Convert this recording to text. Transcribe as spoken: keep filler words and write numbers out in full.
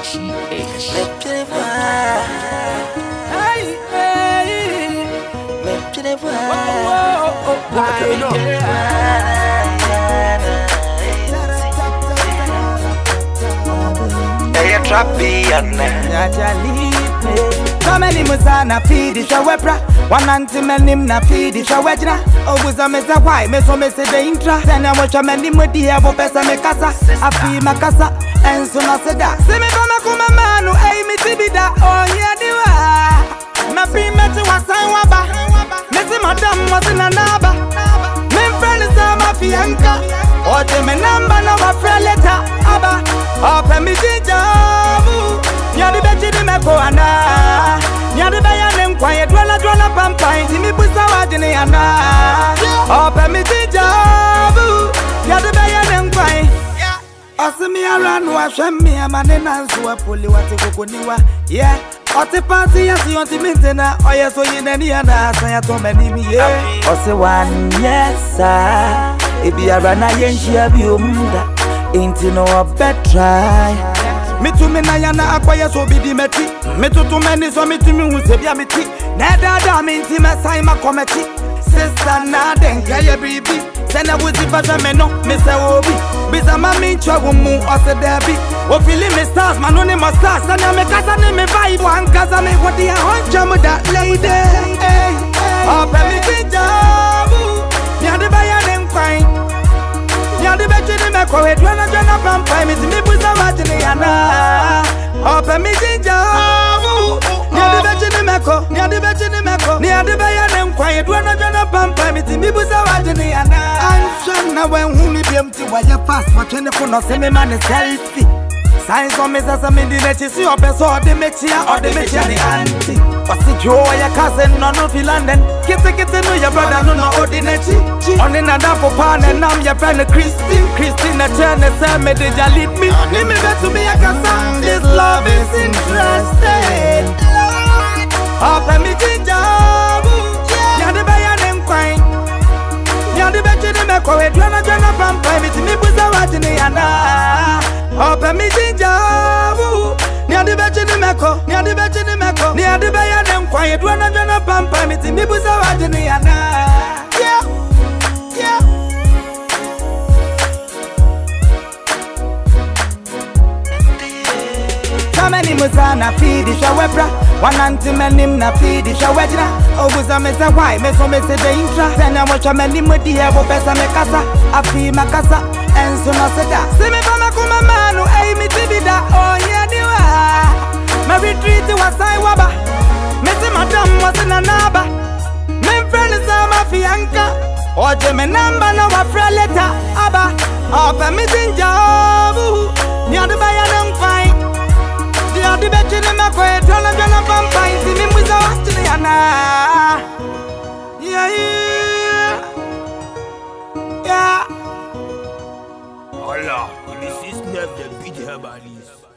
G H. Make it fire. Hey, hey. Make it fire. Hey, trappy and Kameli musana feed it shawepra Wananti menim na feed it shawejna Obuza meza why me so me se de intra Tena wacha meni mudi hebo pesa me kasa Afi makasa enso na seda Simi kama kuma manu ei mi tibida Oh yeah diwa Na pimeti wasai waba Mesi madam wasina naba Min friend sa mafianka Oje me namba na wafre leta Aba Ope mi jijabu Nyadi bechi di meko ana Nyadi baya nem kwaye dwala dwala pampa Inti mi busa wajini ana Ope mi jijabu Nyadi baya nem kwaye Osi mi aranu wa shemi Amane nansu wa puli wati kukuniwa Yeah Oti pasi ya si onti mintena Oye so yineni yana Asaya tome nimi yeah Osi one yes sir Ibi arana yenshi ya biumda Inti no a betray Me to me na yana akwaya so bidi meti Me to to many so me to me unse bia meti Neda da me inti me sai ma kometi Sister na denga ye bibi Sena wuzi fasha me no me se obi Biza ma mi nchwa wumu ose debi O fili me stars man oni ma stars Sena me kasa ni me vibe Wan kasa me wadi ya honcha mu that lady Ope mi kijabu Nyadi baya nem kwine Nyadi bechi ni me kowe Dwana dwana pampa Mi zimi buza wajini yana Ope mi jinjabu Nyadi bechi ni me ko Nyadi bechi ni me ko Nyadi baya nem kwine Dwana dwana pampa Mi zimi buza wajini yana Anshana wen humi biyemti Waya fast Wachene kuno semi mani selfie Science on me sasa mindi nechi Si ope so ode mechi ya Ode mechi ya ni auntie Wasi joa ya cousin no no fi London Kite kite no ya brother no no ode nechi Oni na dafo pane nam ya friend Christine Christine na chene se me deja lead me Ni me betu me ya kasa This love is interested Ope mi jinjabu Nyadi baya nem kwine Nyadi bechi ni me kowe Dwana dwana pampa Mi timi buza wajini yana Ope mi jinjabu Nyadi bechi ni meko Nyadi bechi ni meko Nyadi beya nem kwaye Dwana dwana pampa Mi timi buza wajini yana Yeah Yeah Kameni musana feed shawepra Wananti menim na feed shawejna Obuza meza why Meso mese de intra Tena wacha meni mudi hebo pesa me kasa Afi makasa enso na seda Simi kama kuma manu ei mi tibida Oh yeah diwa Me retreat wasai waba Mesi madam wasina naba Min friend sa mafianka Oje me namba na wafre leta Aba Ope mi jinjabu Nyadi baya nem fine Nyadi bechi ni me kwe Dwana dwana pampa Inti mi mwiza wachini yana Yeah yeah Yeah Voilà, il est six neuf de Bid Herbalis.